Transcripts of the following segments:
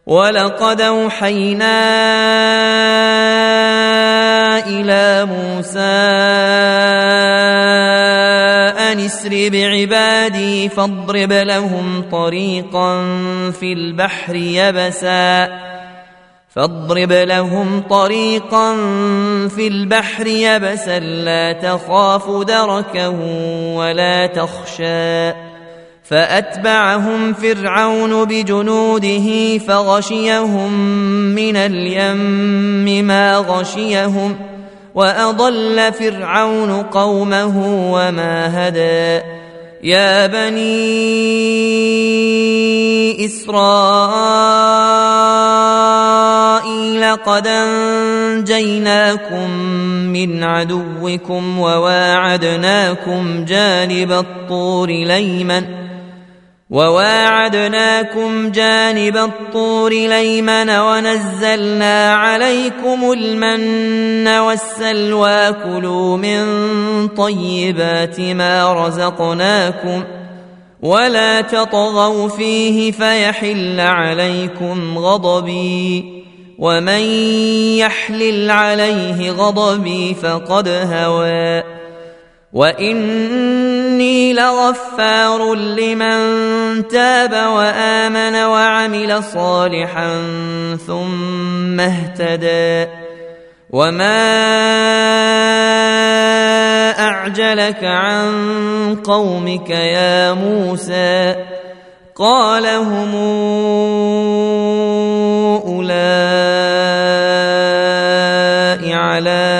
ولقد أوحينا إلى موسى أن اسر بعبادي فاضرب لهم طريقا في البحر يبسا لا تخاف دركا ولا تخشى فأتبعهم فرعون بجنوده فغشيهم من اليم ما غشيهم وأضل فرعون قومه وما هدى يا بني إسرائيل قد أنجيناكم من عدوكم وواعدناكم جانب الطور الأيمن ونزلنا عليكم المن والسلوى كلوا من طيبات ما رزقناكم ولا تطغوا فيه فيحل عليكم غضبي ومن يحلل عليه غضبي فقد هوى وإني لغفار لمن تاب وآمن وعمل صالحا ثم اهتدى وما أعجلك عن قومك يا موسى قال هم أولئك على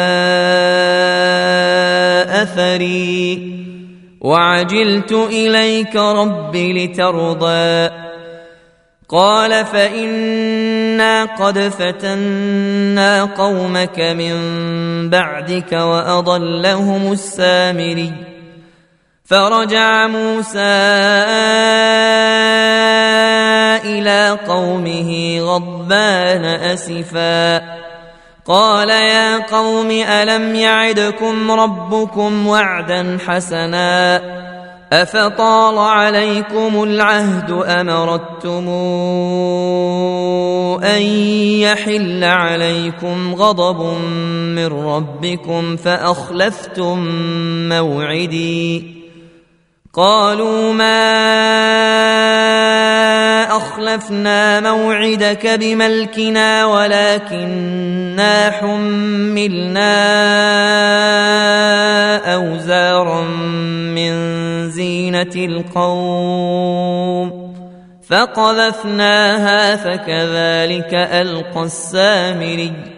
أثري وعجلت إليك رب لترضى قال فإنا قد فتنا قومك من بعدك وأضلهم السامري فرجع موسى إلى قومه غضبان أسفا قال يا قوم ألم يعدكم ربكم وعدا حسنا أفطال عليكم العهد أم أردتم أن يحل عليكم غضب من ربكم فأخلفتم موعدي قالوا ما أخلفنا موعدك بملكنا ولكننا حملنا أوزارا من زينة القوم فقذفناها فكذلك ألقى السامري